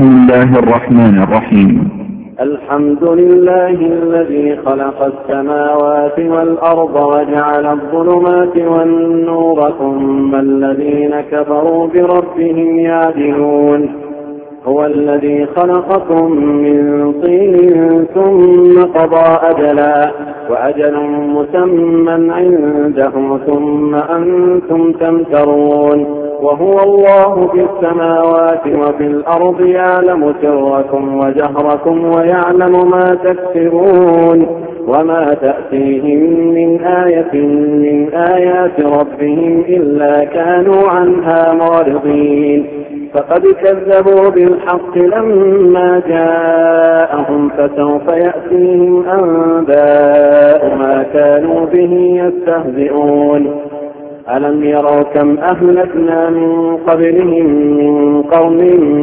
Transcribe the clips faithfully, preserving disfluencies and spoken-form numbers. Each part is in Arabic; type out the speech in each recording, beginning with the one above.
بسم الله الرحمن الرحيم. الحمد لله الذي خلق السماوات والأرض وجعل الظلمات والنور ثم الذين كفروا بربهم يعدلون. هو الذي خلقكم من طين ثم قضى أجلا وأجل مسمى عنده ثم أنتم تمترون. وهو الله في السماوات وفي الأرض يعلم سركم وجهركم ويعلم ما تكسبون وما تأتيهم من آية من آيات ربهم إلا كانوا عنها معرضين. فقد كذبوا بالحق لما جاءهم فسوف يأتيهم أنباء ما كانوا به يستهزئون. ألم يروا كم أهلكنا من قبلهم من قوم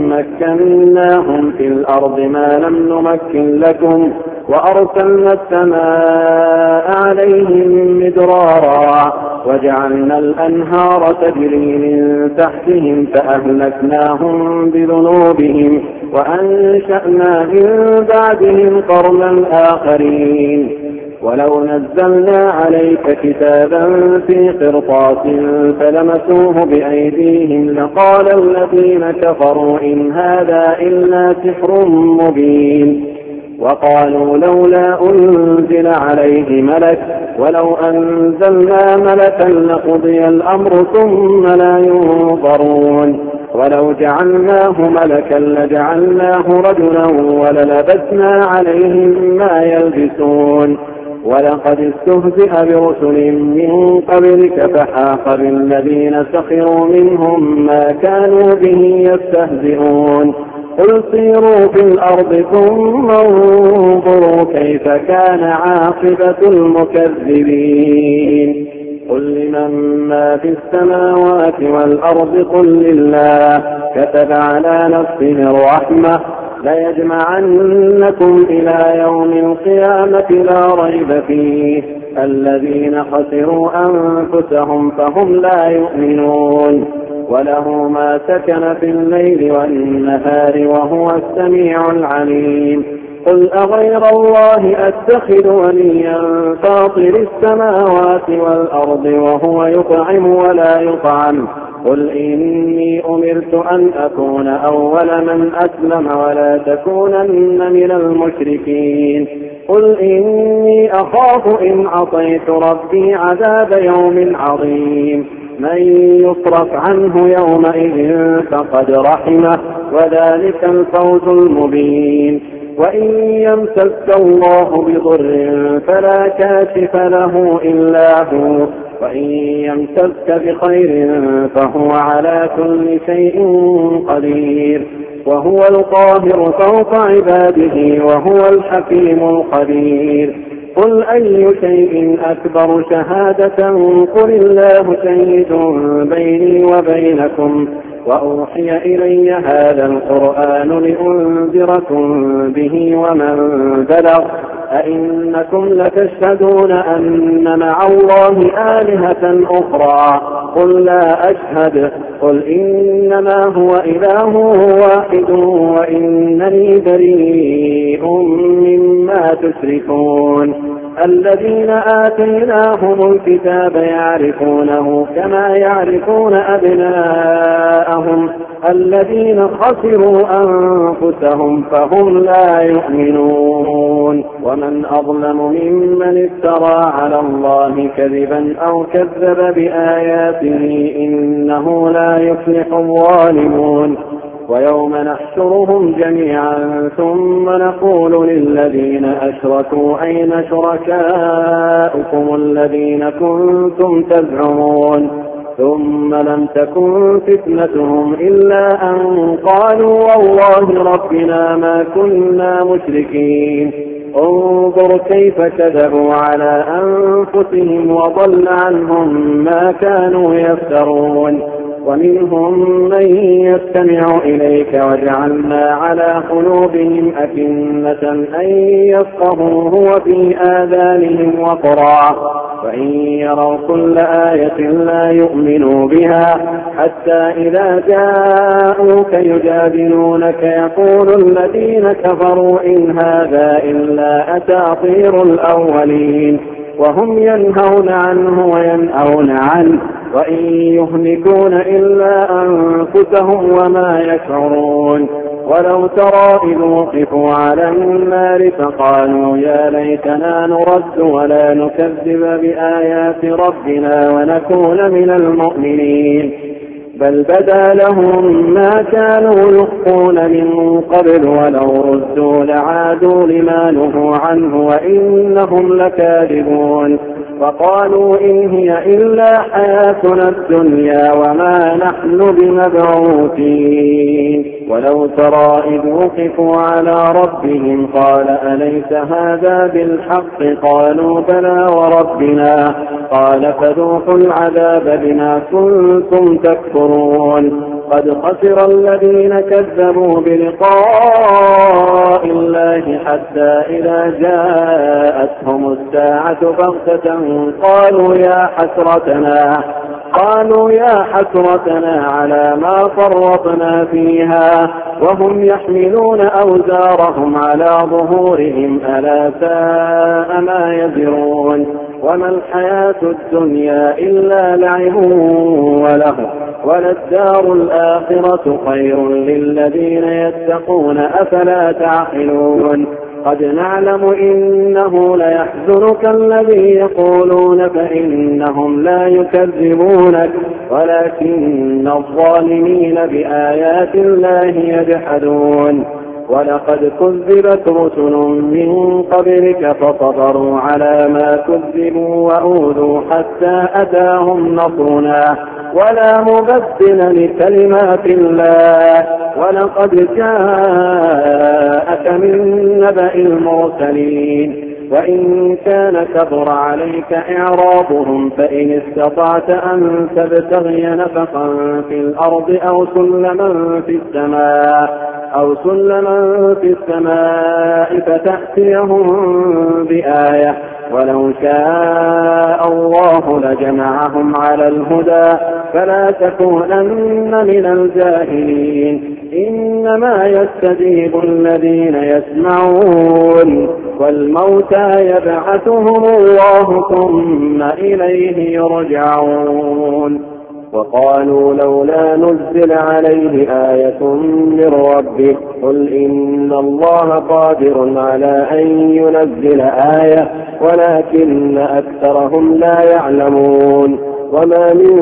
مكناهم في الأرض ما لم نمكن لكم وأرسلنا السماء عليهم مدرارا وجعلنا الأنهار تجري من تحتهم فأهلكناهم بذنوبهم وأنشأنا من بعدهم قرنا آخرين. ولو نزلنا عليك كتابا في قرطاس فلمسوه بأيديهم لقال الذين كفروا إن هذا إلا سحر مبين. وقالوا لولا أنزل عليه ملك ولو أنزلنا ملكا لقضي الأمر ثم لا ينظرون. ولو جعلناه ملكا لجعلناه رجلا وللبسنا عليهم ما يلبسون. ولقد استهزئ برسل من قبلك فحاق بالذين سخروا منهم ما كانوا به يستهزئون. قل سيروا في الأرض ثم انظروا كيف كان عاقبة المكذبين. قل لمن ما في السماوات والأرض قل لله كتب على نفسه الرحمة ليجمعنكم إلى يوم القيامة لا ريب فيه الذين خسروا أنفسهم فهم لا يؤمنون. وله ما سكن في الليل والنهار وهو السميع العليم. قل أغير الله أتخذ وليا فاطر السماوات والأرض وهو يطعم ولا يطعم. قل إني أمرت أن أكون أول من أسلم ولا تكونن من المشركين. قل إني أخاف إن عصيت ربي عذاب يوم عظيم. من يصرف عنه يومئذ فقد رحمه وذلك الفوز المبين. وإن يمسك الله بضر فلا كاشف له إلا هو وإن يمسك بخير فهو على كل شيء قدير. وهو القاهر فوق عباده وهو الحكيم الخبير. قل أي شيء أكبر شهادة قل الله شهيد بيني وبينكم وأوحي إلي هذا القرآن لأنذركم به ومن بلغ أئنكم لتشهدون أن مع الله آلهة أخرى قل لا أشهد. قل إنما هو إله واحد وإنني بريء مما تشركون. الذين آتيناهم الكتاب يعرفونه كما يعرفون أبناءهم الذين خسروا أنفسهم فهم لا يؤمنون. ومن أظلم ممن افترى على الله كذبا أو كذب بآياته إنه لا يفلح الظالمون. ويوم نحشرهم جميعا ثم نقول للذين أشركوا أين شركاؤكم الذين كنتم تزعمون ثم لم تكن فتنتهم إلا أن قالوا والله ربنا ما كنا مشركين. انظر كيف كذبوا على أنفسهم وضل عنهم ما كانوا يفترون. ومنهم من يستمع إليك وجعلنا على قلوبهم أكنة أن يفقهوه وفي آذانهم وقرا وإن يروا كل آية لا يؤمنوا بها حتى إذا جاءوك يجادلونك يقول الذين كفروا إن هذا إلا أساطير الأولين وهم ينهون عنه وينأون عنه وإن يهلكون إلا أنفسهم وما يشعرون. ولو ترى إذ وقفوا على النار فقالوا يا ليتنا نرد ولا نكذب بآيات ربنا ونكون من المؤمنين بل بدا لهم ما كانوا يخفون من قبل ولو ردوا لعادوا لما نهوا عنه وإنهم لكاذبون. وقالوا إن هي إلا حياتنا الدنيا وما نحن بمبعوثين. ولو ترى إذ وقفوا على ربهم قال أليس هذا بالحق قالوا بلى وربنا قال فذوقوا العذاب بما كنتم تكفرون. قد خسر الذين كذبوا بلقاء الله حتى إذا جاءتهم الساعة بغتة قالوا يا حسرتنا قالوا يا حسرتنا على ما فرطنا فيها وهم يحملون أوزارهم على ظهورهم ألا ساء ما يزرون. وما الحياة الدنيا إلا لعب وله وللدار الآخرة خير للذين يتقون أفلا تعقلون. قد نعلم إنه ليحزنك الذي يقولون فإنهم لا يكذبونك ولكن الظالمين بآيات الله يجحدون. ولقد كذبت رسل من قبلك فصبروا على ما كذبوا وأوذوا حتى أتاهم نصرنا ولا مبدل لكلمات الله. ولقد جاءك من نبأ المرسلين وإن كان كبر عليك إعراضهم فإن استطعت أن تبتغي نفقا في الأرض أو سلما في السماء أو سلما في السماء فتأتيهم بآية ولو شاء الله لجمعهم على الهدى فلا تكونن من الجاهلين. إنما يستجيب الذين يسمعون والموتى يبعثهم الله ثم إليه يرجعون. وقالوا لولا نزل عليه آية من ربه قل إن الله قادر على أن ينزل آية ولكن أكثرهم لا يعلمون. وما من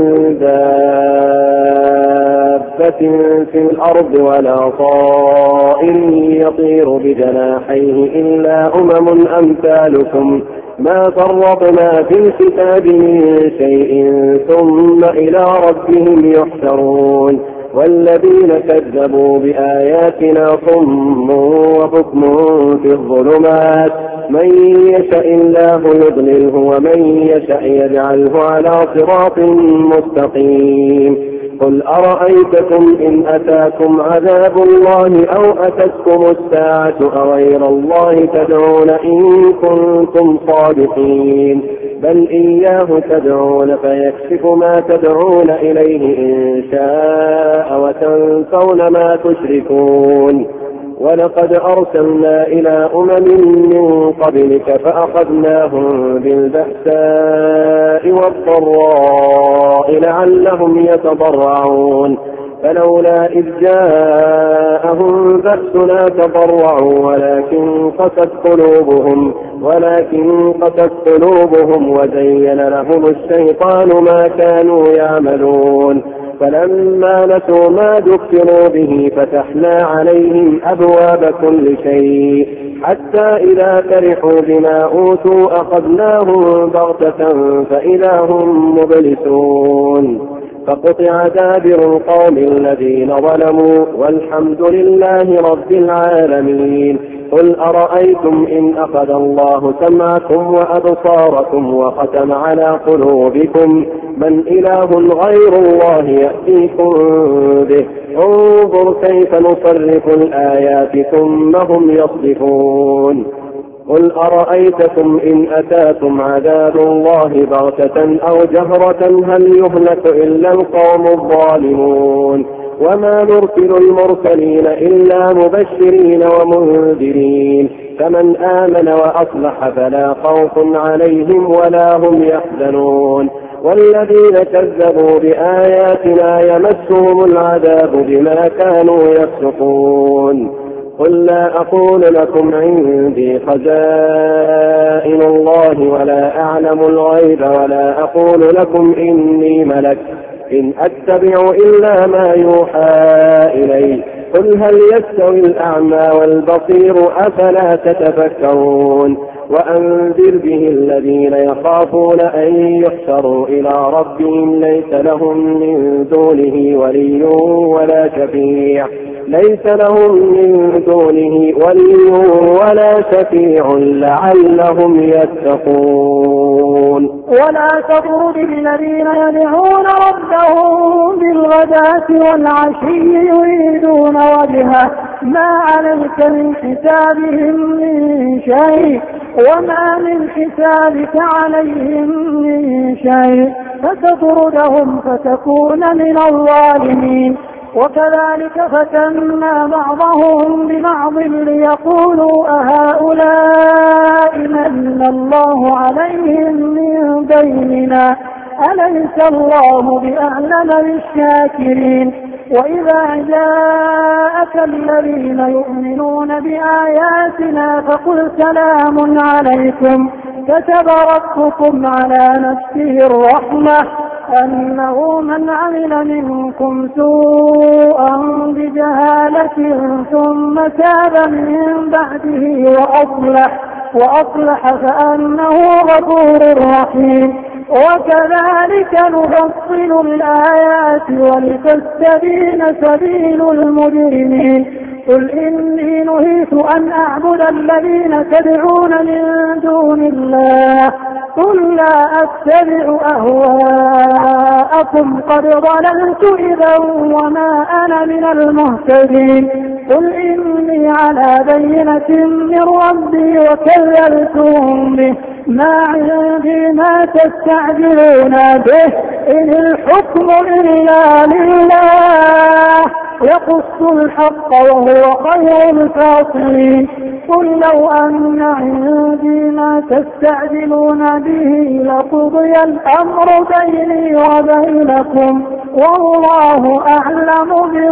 دابة في الأرض ولا طائر يطير بجناحيه إلا أمم أمثالكم ما فرطنا في الكتاب من شيء ثم إلى ربهم يحشرون. والذين كذبوا بآياتنا صم وبكم في الظلمات من يشاء الله يضلله ومن يشاء يجعله على صراط مستقيم. قل أرأيتكم إن أتاكم عذاب الله أو أتتكم الساعة أغير الله تدعون إن كنتم صادقين بل إياه تدعون فيكشف ما تدعون إليه إن شاء وتنسون ما تشركون. ولقد أرسلنا إلى أمم من قبلك فأخذناهم بالبأساء والضراء لعلهم يتضرعون فلولا إذ جاءهم بأسنا تضرعوا ولكن قست قلوبهم ولكن قست قلوبهم وزين لهم الشيطان ما كانوا يعملون. فلما نسوا ما ذكروا به فتحنا عليهم أبواب كل شيء حتى إذا فرحوا بما أوتوا أخذناهم بغتة فإذا هم مبلسون. فقطع دابر القوم الذين ظلموا والحمد لله رب العالمين. قل أرأيتم إن أخذ الله سمعكم وأبصاركم وختم على قلوبكم من إله غير الله يأتيكم به انظر كيف نصرف الآيات ثم هم يصدفون. قل أرأيتكم إن أتاكم عذاب الله بغتة أو جهرة هل يهلك إلا القوم الظالمون وما نرسل المرسلين إلا مبشرين ومنذرين فمن آمن وأصلح فلا خوف عليهم ولا هم يحزنون والذين كذبوا بآياتنا يمسهم العذاب بما كانوا يفسقون قل لا أقول لكم عندي خزائن الله ولا أعلم الغيب ولا أقول لكم إني ملك إن أتبع إلا ما يوحى إلي قل هل يستوي الأعمى والبصير أفلا تتفكرون وأنذر به الذين يخافون أن يحشروا إلى ربهم ليس لهم من دونه ولي ولا شفيع ليس لهم من دونه ولي ولا شفيع لعلهم يتقون ولا تطرد الذين يدعون ربهم بالغداة والعشي يريدون وجهه ما عليك من حسابهم من شيء وما من حسابك عليهم من شيء فتطردهم فتكون من الظالمين وكذلك فتنا بعضهم ببعض ليقولوا أهؤلاء من الله عليهم من بيننا أليس الله بأعلم بالشاكرين وإذا جاءك الذين يؤمنون بآياتنا فقل سلام عليكم كتب ربكم على نفسه الرحمة أنه من عمل منكم سوءا بجهالة ثم تاب من بعده وأصلح, وأصلح فأنه غفور رحيم وكذلك نفصل الآيات ولتستبين سبيل المجرمين قل إني نهيت أن أعبد الذين تدعون من دون الله قل لا أتبع أهواءكم قد ضللت إذا وما أنا من المهتدين قل إني على بينة من ربي وكذبتم به ما عندي ما تستعجلون به إن الحكم إلا لله يقص الحق وهو خير الفاصلين قل لو أن عندي ما تستعجلون به لقضي الأمر بيني وبينكم والله أعلم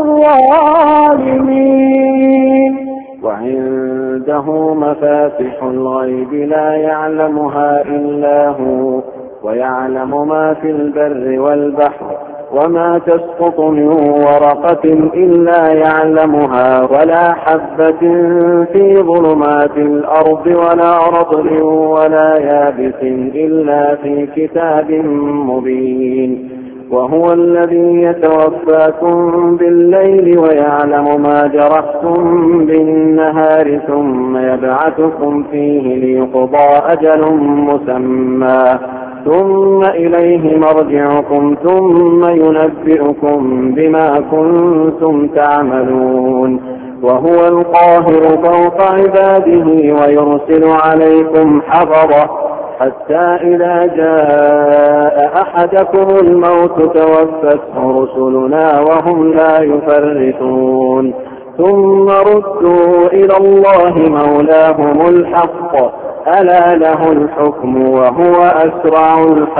بالظالمين وعنده مفاتح الغيب لا يعلمها إلا هو ويعلم ما في البر والبحر وما تسقط من ورقة إلا يعلمها ولا حبة في ظلمات الأرض ولا رطب ولا يابس إلا في كتاب مبين وهو الذي يتوفاكم بالليل ويعلم ما جرحتم بالنهار ثم يبعثكم فيه ليقضى أجل مسمى ثم إليه مرجعكم ثم ينبئكم بما كنتم تعملون وهو القاهر فوق عباده ويرسل عليكم حفظه حتى إذا جاء أحدكم الموت توفته رسلنا وهم لا يفرطون ثم ردوا إلى الله مولاهم الحق ألا له الحكم وهو أسرع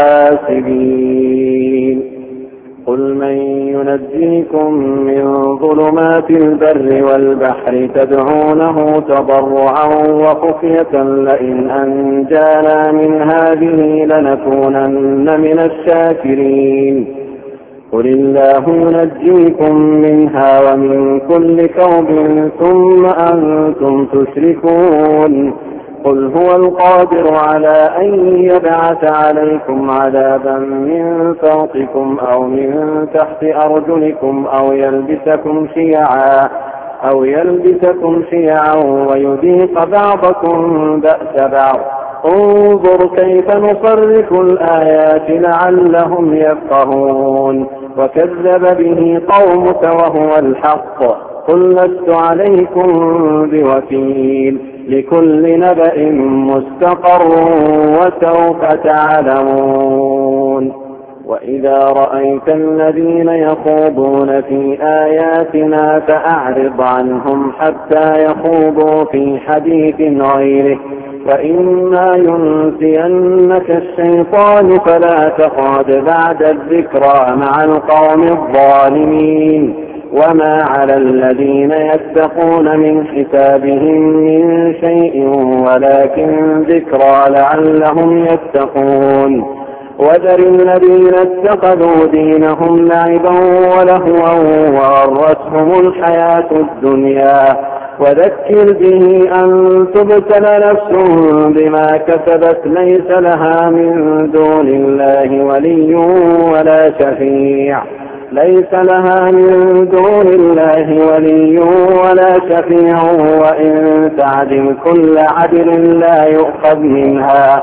الحاسبين قل من ينجيكم من ظلمات البر والبحر تدعونه تضرعا وخفية لئن أنجانا من هذه لنكونن من الشاكرين قل الله ينجيكم منها ومن كل كرب ثم أنتم تشركون قل هو القادر على أن يبعث عليكم عذابا من فوقكم أو من تحت أرجلكم أو يلبسكم شيعا أو يلبسكم شيعا ويذيق بعضكم بأس بعض انظر كيف نصرف الآيات لعلهم يفقهون وكذب به قومك وهو الحق قل لست عليكم بوكيل لكل نبأ مستقر وسوف تعلمون. وإذا رأيت الذين يخوضون في آياتنا فأعرض عنهم حتى يخوضوا في حديث غيره، وإما ينسينك الشيطان فلا تقعد بعد الذكرى مع القوم الظالمين. وما على الذين يتقون من حسابهم من شيء ولكن ذكرى لعلهم يتقون. وذر الذين اتخذوا دينهم لعبا ولهوا وغرتهم الحياة الدنيا، وذكر به أن تبتل نفس بما كسبت ليس لها من دون الله ولي ولا شفيع ليس لها من دون الله ولي ولا شفيع وإن تعدل كل عدل لا يؤخذ منها.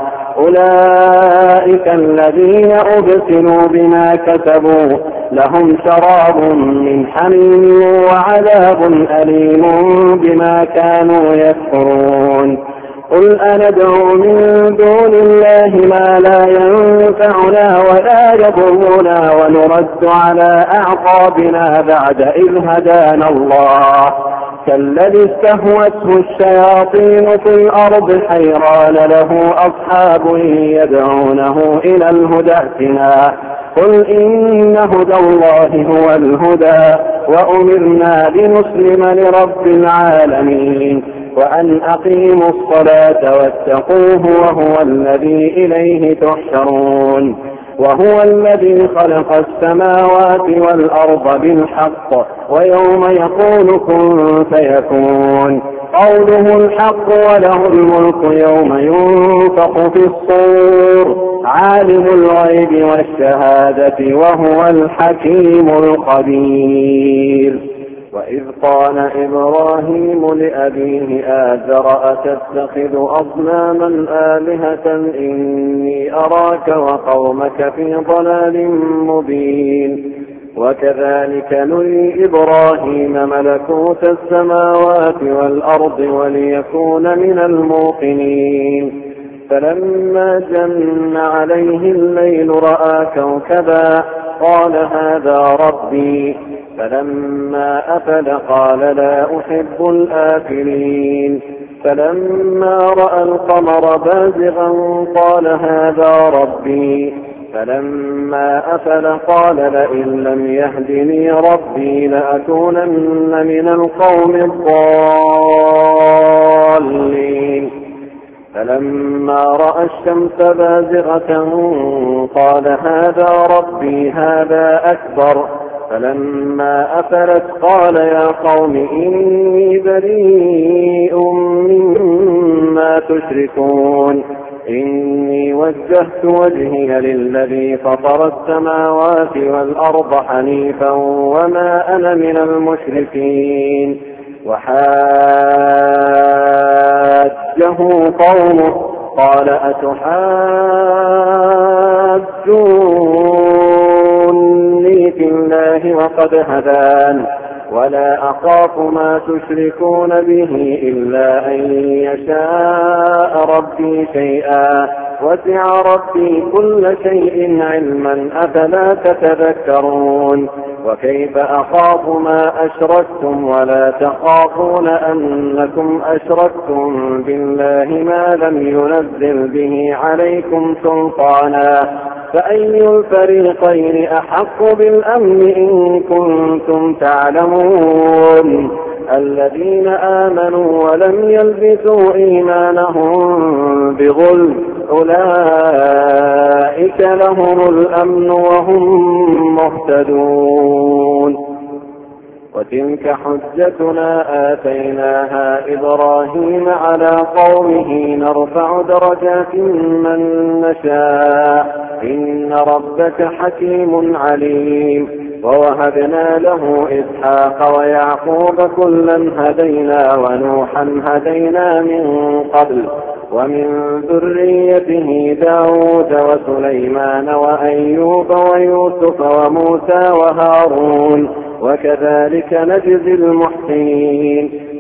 أولئك الذين أبسلوا بما كسبوا لهم شراب من حميم وعذاب أليم بما كانوا يكفرون. قل أندعو من دون الله ما لا ينفعنا ولا يضرنا ونرد على أعقابنا بعد إذ هدانا الله كالذي استهوته الشياطين في الأرض حيران له أصحاب يدعونه إلى الهدى ائتنا. قل إن هدى الله هو الهدى وأمرنا لنسلم لرب العالمين وأن أقيموا الصلاة واتقوه وهو الذي إليه تحشرون. وهو الذي خلق السماوات والأرض بالحق ويوم يقول كن فيكون قوله الحق وله الملك يوم ينفخ في الصور عالم الغيب والشهادة وهو الحكيم الخبير. وإذ قال إبراهيم لأبيه آزر أتتخذ أصناما آلهة إني أراك وقومك في ضلال مبين. وكذلك نري إبراهيم ملكوت السماوات والأرض وليكون من الموقنين. فلما جن عليه الليل رأى كوكبا قال هذا ربي فلما أفل قال لا أحب الآفلين. فلما رأى القمر بازغا قال هذا ربي فلما أفل قال لئن لم يهدني ربي لأكونن من القوم الضالين. فلما رأى الشمس بازغة قال هذا ربي هذا أكبر. فلما أفلت قال يا قوم إني بريء مما تشركون إني وجهت وجهي للذي فطر السماوات والأرض حنيفا وما أنا من المشركين. وحاجه قومه قال أتحاجوني في الله وقد هدان ولا أخاف ما تشركون به إلا أن يشاء ربي شيئا وسع ربي كل شيء علما أفلا تتذكرون. وكيف أخاف ما أشركتم ولا تخافون أنكم أشركتم بالله ما لم ينزل به عليكم سلطانا فأي الفريقين أحق بالأمن إن كنتم تعلمون. الذين آمنوا ولم يلبسوا إيمانهم بظلم أولئك لهم الأمن وهم مهتدون. وتلك حجتنا آتيناها إبراهيم على قومه نرفع درجات من نشاء إن ربك حكيم عليم. ووهبنا له إسحاق ويعقوب كلا هدينا ونوحا هدينا من قبل ومن ذريته داود وسليمان وأيوب ويوسف وموسى وهارون وكذلك نجزي المحسنين.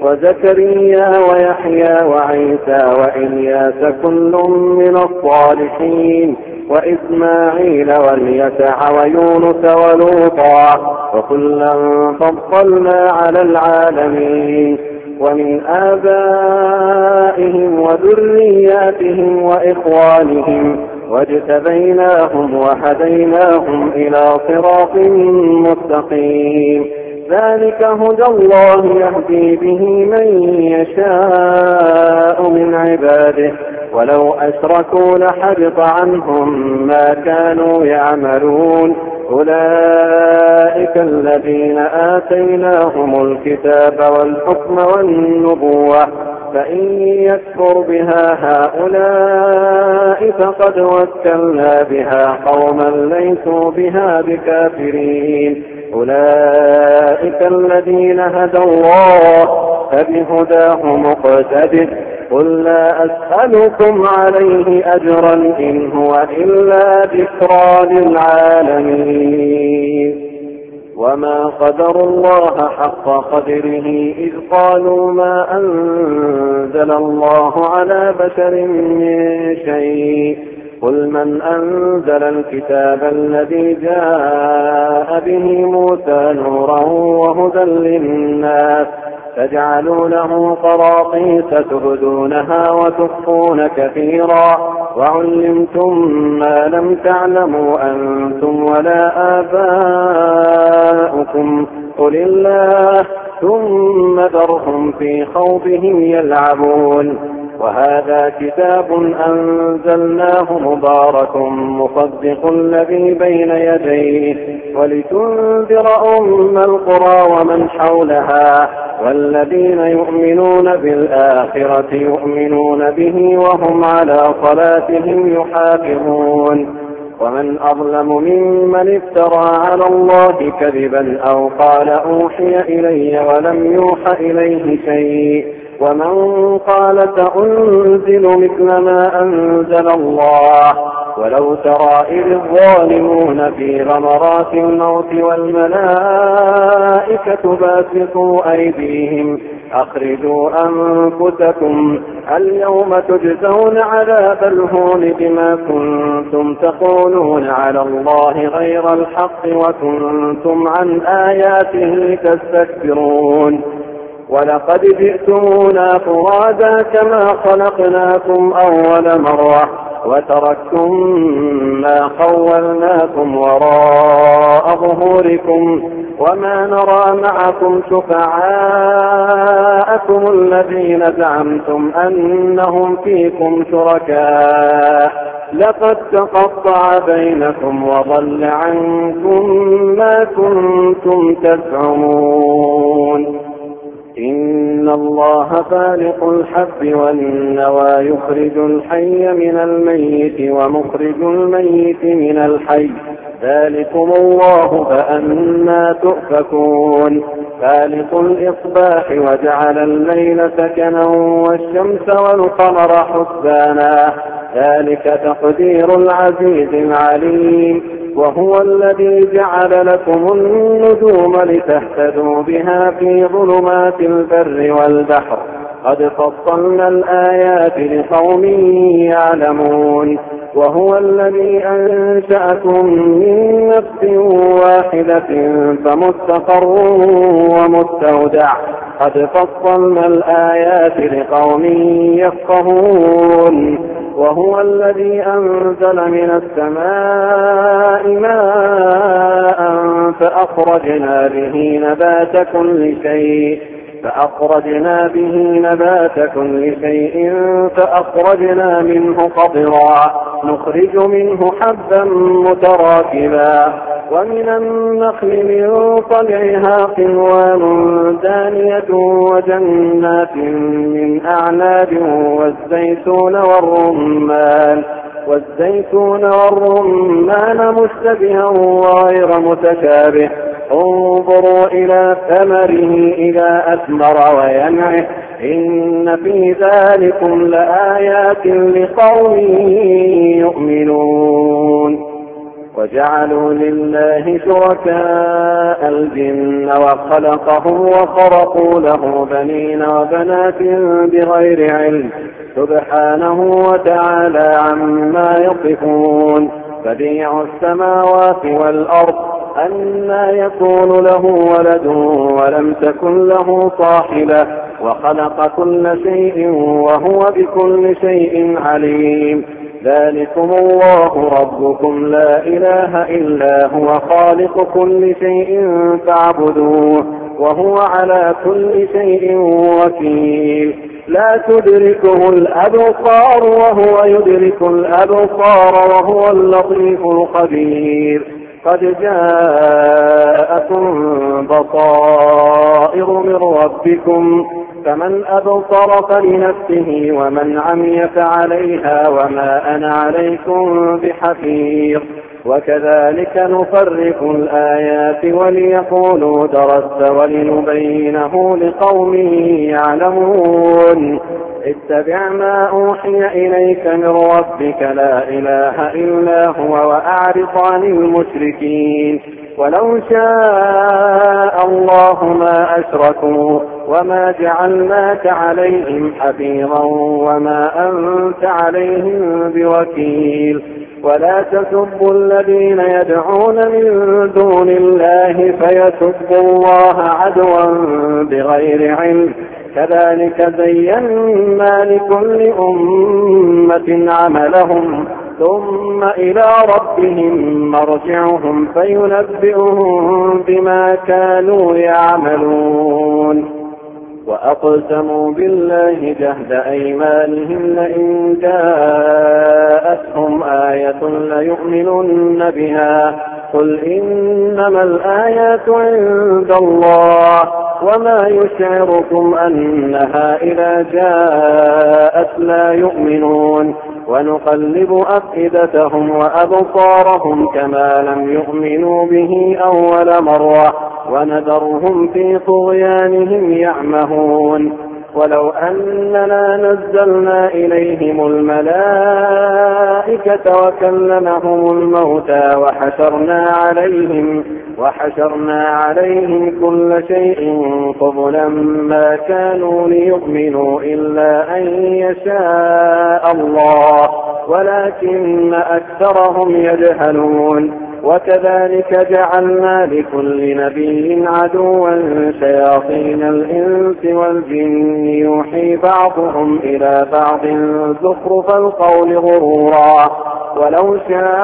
وزكريا ويحيى وعيسى وإلياس كل من الصالحين وإسماعيل واليسع ويونس ولوطا وكلا فضلنا على العالمين ومن آبائهم وذرياتهم وإخوانهم واجتبيناهم وهديناهم إلى صراط مستقيم ذلك هدى الله يهدي به من يشاء من عباده ولو أشركوا لحبط عنهم ما كانوا يعملون أولئك الذين آتيناهم الكتاب والحكم والنبوة فإن يكفر بها هؤلاء فقد وكلنا بها قوما ليسوا بها بكافرين أولئك الذين هدى الله فبهداه مقتدر قل لا أسألكم عليه أجرا إن هو إلا ذكرى للعالمين وما قدروا الله حق قدره إذ قالوا ما أنزل الله على بشر من شيء قل من أنزل الكتاب الذي جاء به موسى نورا وهدى للناس تجعلونه قراطيس تبدونها وتخفون كثيرا وعلمتم ما لم تعلموا أنتم ولا آباؤكم قل الله ثم ذرهم في خوضهم يلعبون وهذا كتاب أنزلناه مبارك مصدق الذي بين يديه ولتنذر أم القرى ومن حولها والذين يؤمنون بالآخرة يؤمنون به وهم على صلاتهم يحافظون ومن أظلم ممن افترى على الله كذبا أو قال أوحي إلي ولم يوح إليه شيء ومن قال سأنزل مثل ما أنزل الله ولو ترى إذ الظالمون في غمرات الموت والملائكة باسطوا أيديهم أخرجوا أنفسكم اليوم تجزون عذاب الهون بما كنتم تقولون على الله غير الحق وكنتم عن آياته تستكبرون ولقد جئتمونا فرادا كما خلقناكم أول مرة وتركتم ما خولناكم وراء ظهوركم وما نرى معكم شفعاءكم الذين زعمتم أنهم فيكم شركاء لقد تقطع بينكم وضل عنكم ما كنتم تزعمون إن الله فالق الحب والنوى يخرج الحي من الميت ومخرج الميت من الحي ذلكم الله فأنا تؤفكون فالق الإصباح وجعل الليل سكنا والشمس والقمر حسبانا ذلك تقدير العزيز العليم وهو الذي جعل لكم النجوم لتهتدوا بها في ظلمات البر والبحر قد فصلنا الآيات لقوم يعلمون وهو الذي أنشأكم من نفس واحدة فمستقر ومستودع قد فصلنا الآيات لقوم يفقهون وهو الذي أنزل من السماء ماء فأخرجنا به نبات كل شيء فأخرجنا به نبات كل شيء فأخرجنا منه قطرا نخرج منه حبا متراكبا ومن النخل من طلعها قنوان دانية وجنات من أعناب والزيتون والرمان والزيتون والرمان مشتبها وغير متشابه انظروا إلى ثمره إذا أثمر وينعه إن في ذلكم لآيات لقوم يؤمنون وجعلوا لله شركاء الجن وخلقهم وخرقوا له بنين وبنات بغير علم سبحانه وتعالى عما يصفون. بديع السماوات والأرض أنى يكون له ولد ولم تكن له صاحبة وخلق كل شيء وهو بكل شيء عليم. ذلكم الله ربكم لا إله إلا هو خالق كل شيء فاعبدوه وهو على كل شيء وكيل. لا تدركه الأبصار وهو يدرك الأبصار وهو اللطيف الخبير. قد جاءكم بصائر من ربكم فمن أبصر فلنفسه ومن عمي فعليها وما أنا عليكم بحفيظ. وكذلك نفرق الآيات وليقولوا درست ولنبينه لقوم يعلمون. اتبع ما أوحي إليك من ربك لا إله إلا هو وأعرض عن المشركين. ولو شاء الله ما أشركوا وما جعلناك عليهم حفيظا وما أنت عليهم بوكيل. ولا تسبوا الذين يدعون من دون الله فيسبوا الله عدوا بغير علم. كذلك زينا لكل أمة عملهم ثم إلى ربهم مرجعهم فينبئهم بما كانوا يعملون. وأقسموا بالله جهد أيمانهم لئن جاءتهم آية ليؤمنن بها قل إنما الآيات عند الله وما يشعركم أنها إذا جاءت لا يؤمنون. ونقلب أفئدتهم وأبصارهم كما لم يؤمنوا به أول مرة ونذرهم في طغيانهم يعمهون. ولو أننا نزلنا إليهم الملائكة وكلمهم الموتى وحشرنا عليهم وحشرنا عليهم كل شيء قبلا ما كانوا ليؤمنوا إلا أن يشاء الله ولكن أكثرهم يجهلون. وكذلك جعلنا لكل نبي عدوا شياطين الإنس والجن يوحي بعضهم إلى بعض زخرف القول غرورا. ولو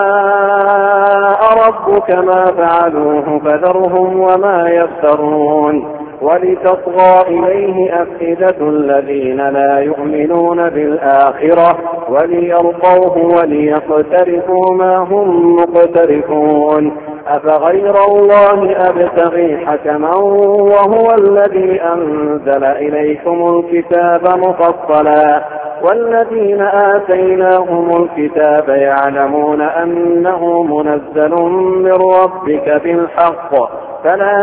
شاء ربك ما فعلوه فذرهم وما يفترون. ولتصغى إليه أفئدة الذين لا يؤمنون بالآخرة وليرضوه وليقترفوا ما هم مقترفون. أفغير الله أبتغي حكما وهو الذي أنزل إليكم الكتاب مفصلا والذين آتيناهم الكتاب يعلمون أنه منزل من ربك بالحق فلا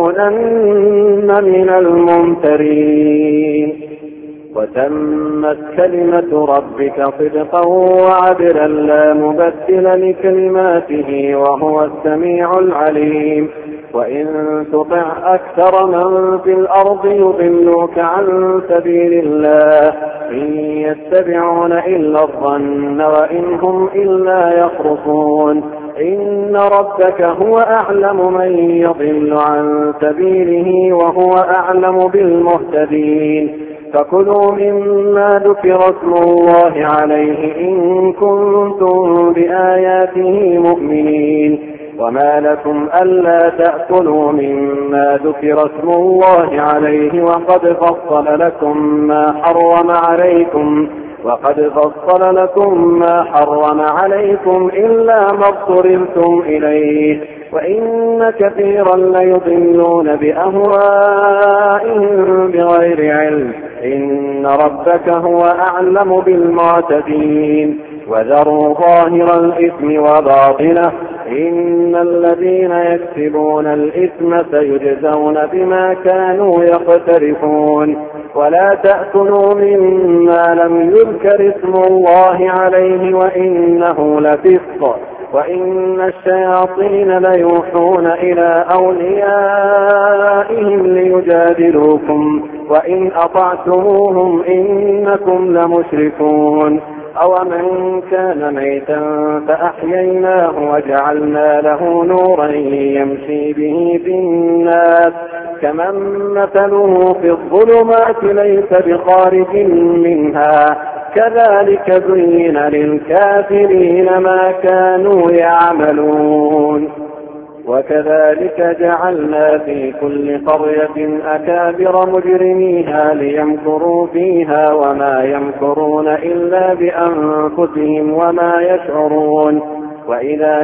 تكونن من الممترين. وتمت كلمة ربك صدقا وعدلا لا مبدل لكلماته وهو السميع العليم. وإن تطع أكثر من في الأرض يضلوك عن سبيل الله إن يتبعون إلا الظن وإن هم إلا يخرصون. إن ربك هو أعلم من يضل عن سبيله وهو أعلم بالمهتدين. فكلوا مما ذكر اسم الله عليه إن كنتم بآياته مؤمنين. وما لكم ألا تأكلوا مما ذكر اسم الله عليه وقد فصل لكم ما حرم عليكم وقد فصل لكم ما حرم عليكم إلا ما اضطررتم إليه وإن كثيرا ليضلون بأهوائهم بغير علم. إن ربك هو أعلم بالمعتدين. وذروا ظاهر الإثم وباطنه إن الذين يكسبون الإثم سيجزون بما كانوا يقترفون. ولا تأكلوا مما لم يذكر اسم الله عليه وإنه لفسق وإن الشياطين ليوحون إلى أوليائهم ليجادلوكم وإن أطعتموهم إنكم لمشركون. أومن كان ميتا فأحييناه وجعلنا له نورا يمشي به في الناس كمن مثله في الظلمات ليس بخارج منها كذلك زين للكافرين ما كانوا يعملون. وكذلك جعلنا في كل قرية أكابر مجرميها ليمكروا فيها وما يمكرون إلا بأنفسهم وما يشعرون. وإذا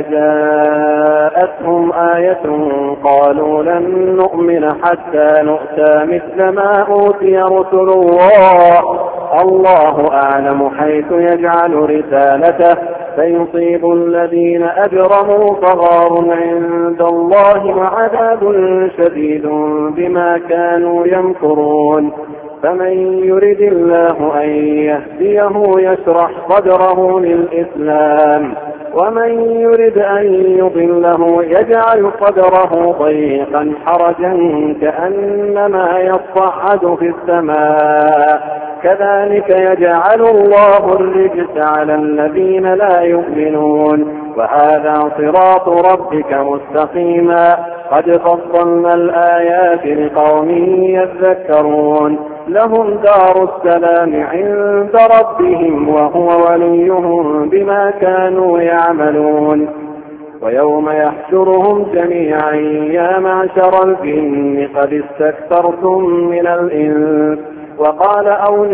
جاءتهم آية قالوا لن نؤمن حتى نؤتى مثل ما أوتي رسل الله الله أعلم حيث يجعل رسالته فيصيب الذين أجرموا صغار عند الله وعذاب شديد بما كانوا يمكرون. فمن يرد الله أن يهديه يشرح صدره للإسلام ومن يرد أن يضله يجعل صدره ضيقا حرجا كأنما يصعد في السماء كذلك يجعل الله الرجس على الذين لا يؤمنون. وهذا صراط ربك مستقيما قد فصلنا الآيات لقوم يذكرون. لهم دار السلام عند ربهم وهو وليهم بما كانوا يعملون. ويوم يحشرهم جميعا يا معشر الجن قد استكثرتم من الإنس وقال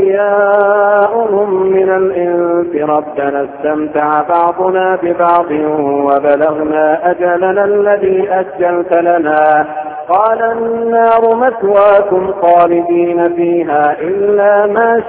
أولياؤهم من الإنس ربنا استمتع بعضنا ببعض وبلغنا أجلنا الذي أجلت لنا قال النار مثواكم خالدين فيها إلا ما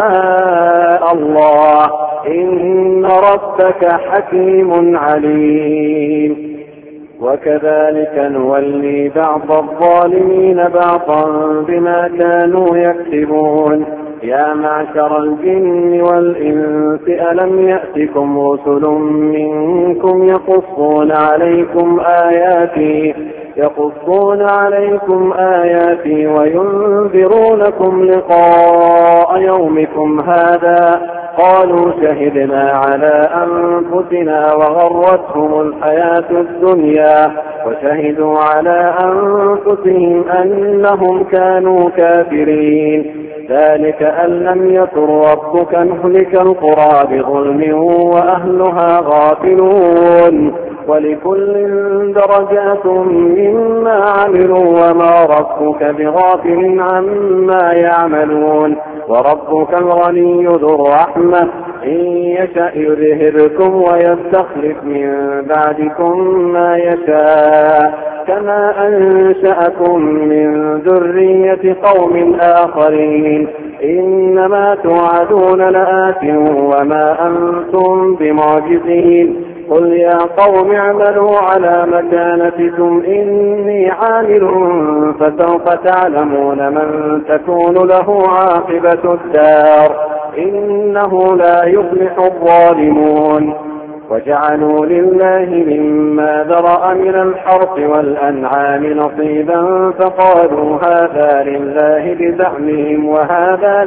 شاء الله إن ربك حكيم عليم. وكذلك نولي بعض الظالمين بعضا بما كانوا يكسبون. يا معشر الجن والإنس ألم يأتكم رسل منكم يقصون عليكم آياتي يقصون عليكم آياتي وينذرونكم لقاء يومكم هذا قالوا شهدنا على أنفسنا وغرتهم الحياة الدنيا وشهدوا على أنفسهم أنهم كانوا كافرين. ذلك أن لم يكن ربك مهلك القرى بظلم وأهلها غافلون ولكل درجات مما عملوا وما ربك بغافل عما يعملون. وربك الغني ذو الرحمة إن يشأ يذهبكم ويستخلف من بعدكم ما يشاء كما أنشأكم من ذرية قوم آخرين إنما توعدون لآت وما أنتم بمعجزين. قل يا قوم اعملوا على مكانتكم إني عامل فسوف تعلمون من تكون له عاقبة الدار إنه لا يفلح الظالمون. وجعلوا لله مما ذرأ من الحرث والأنعام نصيبا فقالوا هذا لله بزعمهم وهذا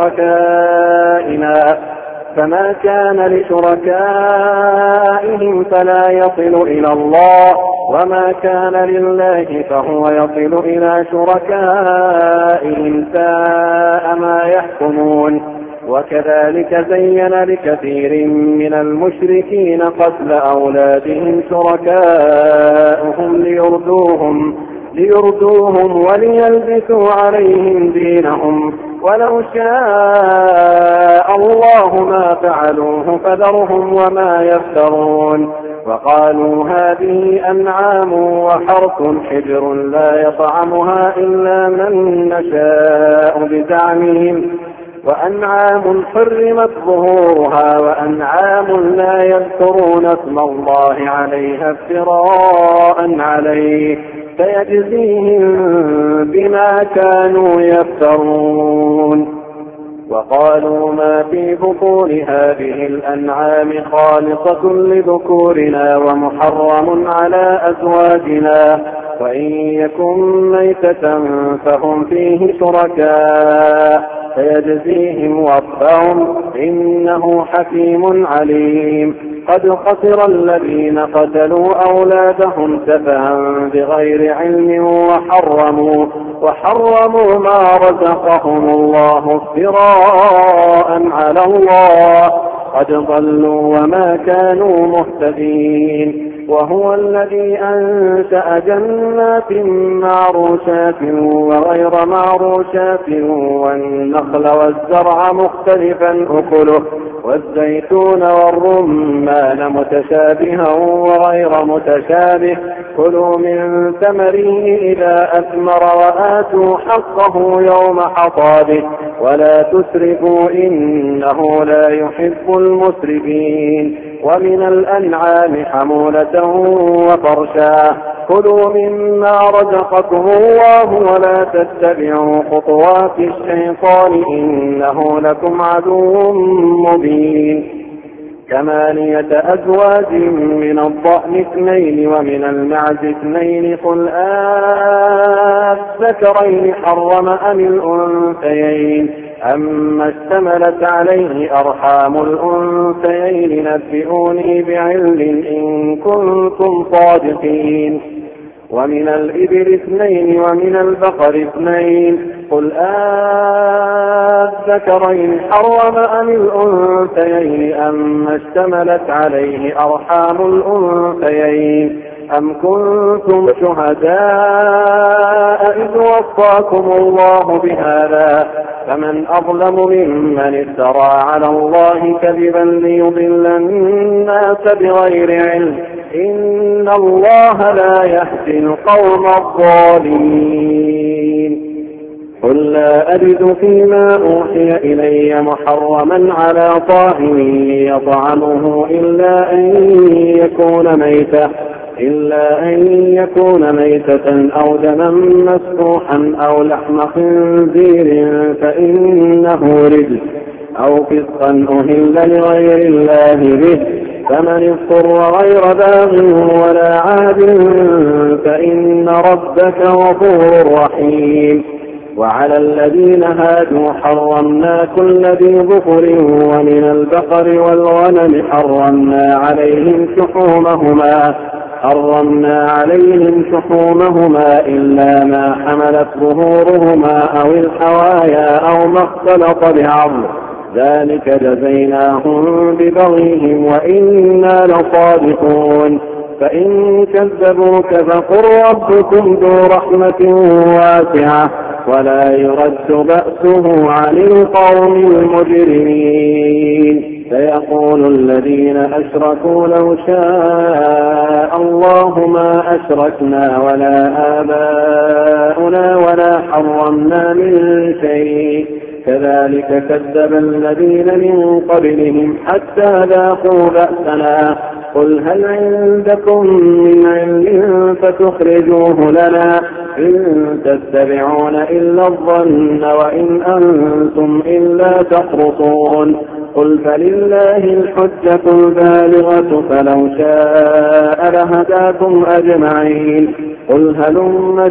لشركائنا فما كان لشركائهم فلا يصل إلى الله وما كان لله فهو يصل إلى شركائهم ساء ما يحكمون. وكذلك زين لكثير من المشركين قتل أولادهم شركاؤهم ليردوهم ليردوهم وليلبسوا عليهم دينهم ولو شاء الله ما فعلوه فذرهم وما يفترون. وقالوا هذه أنعام وحرث حجر لا يطعمها إلا من نشاء بزعمهم وأنعام حرمت ظهورها وأنعام لا يذكرون اسم الله عليها افتراء عليه فيجزيهم بما كانوا يفترون. وقالوا ما في بطون هذه الأنعام خالصة لذكورنا ومحرم على أزواجنا وإن يكن ميتة فهم فيه شركاء فيجزيهم وصفهم إنه حكيم عليم. قد خسر الذين قتلوا أولادهم سفها بغير علم وحرموا, وحرموا ما رزقهم الله افتراء على الله قد ضلوا وما كانوا مهتدين. وهو الذي أنشأ جنات معروشات وغير معروشات والنخل والزرع مختلفا أكله والزيتون والرمان متشابها وغير متشابه كلوا من ثمره إذا أثمر وآتوا حقه يوم حصاده ولا تسرفوا إنه لا يحب المسرفين. ومن الأنعام حمولة وفرشا كلوا مما رزقكم الله ولا تتبعوا خطوات الشيطان إنه لكم عدو مبين. ثمانية أزواج من الضأن اثنين ومن المعز اثنين قل أذكرين حرم أم الأنثيين أما اشتملت عليه أرحام الأنثيين نبئوني بعلم إن كنتم صادقين. ومن الإبل اثنين ومن البقر اثنين قل أذكرين حرم أم الأنثيين أما اشتملت عليه أرحام الأنثيين أم كنتم شهداء إذ وصاكم الله بهذا فمن أظلم ممن افترى على الله كذبا ليضل الناس بغير علم إن الله لا يهدي القوم الظالمين. قل لا أجد فيما أوحي إلي محرما على طاعم يطعمه إلا أن يكون ميتة إلا أن يكون ميتة أو دما مسفوحا أو لحم خنزير فإنه رجس أو فسقا أهل لغير الله به فمن اضطر غير باغ ولا عاد فإن ربك غفور رحيم. وعلى الذين هادوا حرمنا كل ذي ظفر ومن البقر والغنم حرمنا عليهم شحومهما حرمنا عليهم شحومهما إلا ما حملت ظهورهما أو الحوايا أو ما اختلط بعظم ذلك جزيناهم ببغيهم وإنا لصادقون. فإن كذبوك فقل ربكم ذو رحمة واسعة ولا يرد بأسه عن القوم المجرمين. سيقول الذين أشركوا لو شاء الله ما أشركنا ولا آباؤنا ولا حرمنا من شيء كذلك كذب الذين من قبلهم حتى ذاقوا بأسنا قل هل عندكم من علم فتخرجوه لنا إن تتبعون إلا الظن وإن أنتم إلا تخرصون. قل فلله الحجة البالغة فلو شاء لهداكم أجمعين. قل هلم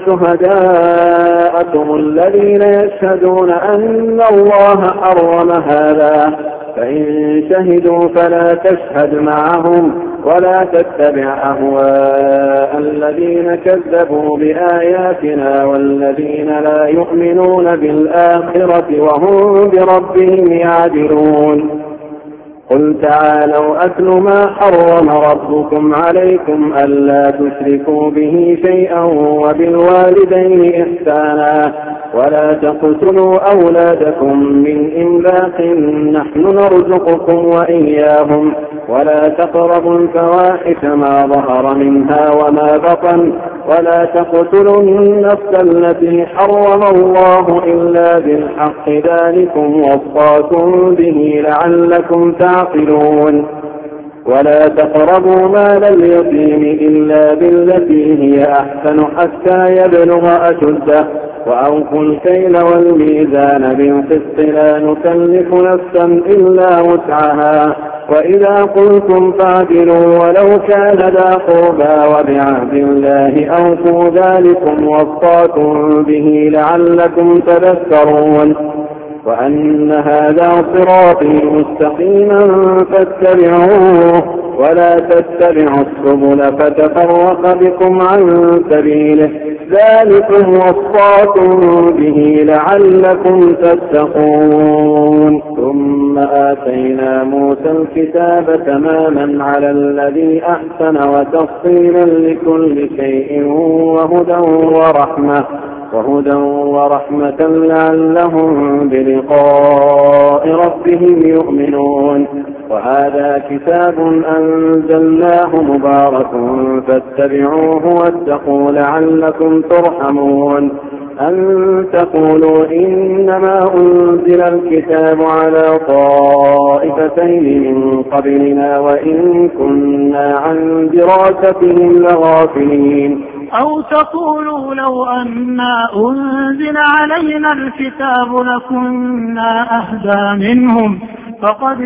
شهداءكم الذين يشهدون أن الله حرم هذا فإن شهدوا فلا تشهد معهم ولا تتبع أهواء الذين كذبوا بآياتنا والذين لا يؤمنون بالآخرة وهم بربهم يعدلون. قل تعالوا أتل ما حرم ربكم عليكم ألا تشركوا به شيئا وبالوالدين إحسانا ولا تقتلوا أولادكم من إملاق نحن نرزقكم وإياهم ولا تقربوا الفواحش ما ظهر منها وما بطن ولا تقتلوا النفس التي حرم الله إلا بالحق ذلكم وصاكم به لعلكم تعقلون. ولا تقربوا مال اليتيم إلا بالتي هي أحسن حتى يبلغ أشده وأوفوا الكيل والميزان بالقسط لا نكلف نفسا إلا وسعها وإذا قلتم فاعدلوا ولو كان ذا قربى وبعهد الله أوفوا ذلكم وصاكم به لعلكم تذكرون وأن هذا صراطي مستقيما فاتبعوه ولا تتبعوا السبل فتفرق بكم عن سبيله ذلكم وصاكم به لعلكم تتقون ثم آتينا موسى الكتاب تماما على الذي أحسن وتفصيلا لكل شيء وهدى ورحمة وهدى ورحمة لعلهم بلقاء ربهم يؤمنون وهذا كتاب أنزلناه مبارك فاتبعوه واتقوا لعلكم ترحمون أن تقولوا إنما أنزل الكتاب على طائفتين من قبلنا وإن كنا عن دراستهم لغافلين أو تقولوا لو أنا أنزل علينا الكتاب لكنا أهدى منهم فقد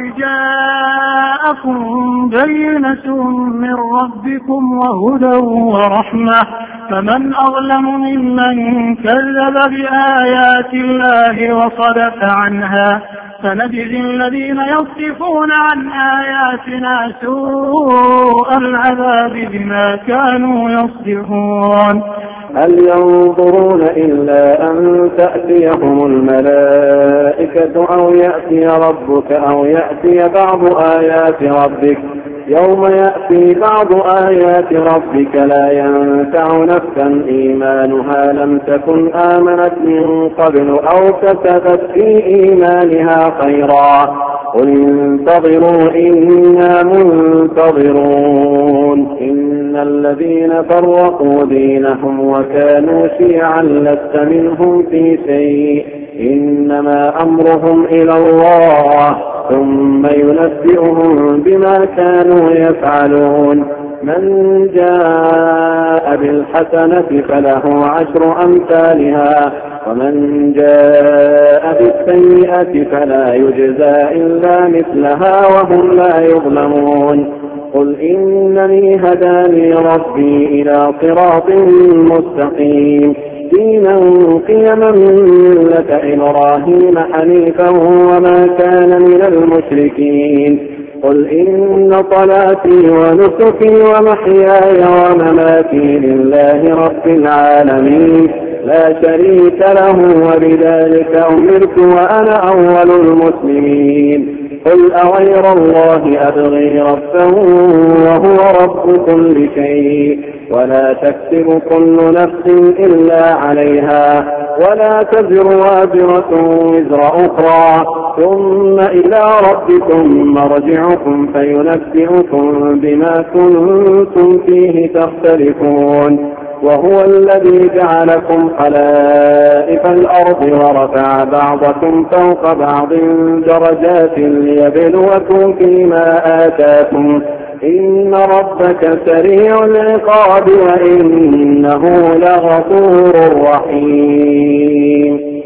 جاءكم بينة من ربكم وهدى ورحمة فمن أظلم ممن كذب بآيات الله وصدف عنها فنجزي الذين يصدفون عن آياتنا سوء العذاب بما كانوا يصدفون هل ينظرون إلا أن تأتيهم الملائكة أو يأتي ربك أو يأتي بعض آيات ربك يوم يأتي بعض آيات ربك لا ينفع نفسا إيمانها لم تكن آمنت من قبل أو كسبت في إيمانها خيرا قل انتظروا إنا منتظرون إن الذين فرقوا دينهم وكانوا شيعا لست منهم في شيء إنما أمرهم إلى الله ثم ينبئهم بما كانوا يفعلون من جاء بالحسنة فله عشر أمثالها ومن جاء بالسيئة فلا يجزى إلا مثلها وهم لا يظلمون قل إنني هداني ربي إلى صراط مستقيم دينا قيما ملة إبراهيم حنيفا وما كان من المشركين قل إن صلاتي ونسكي ومحياي ومماتي لله رب العالمين لا شريك له وبذلك أمرت وأنا أول المسلمين قل أغير الله أبغي ربا وهو رب كل شيء ولا تكسب كل نفس إلا عليها ولا تزر وازرة وزر أخرى ثم إلى ربكم مرجعكم فينبئكم بما كنتم فيه تختلفون وهو الذي جعلكم خلائف الأرض ورفع بعضكم فوق بعض درجات ليبلوكم فيما آتاكم إن ربك سريع العقاب وإنه لغفور رحيم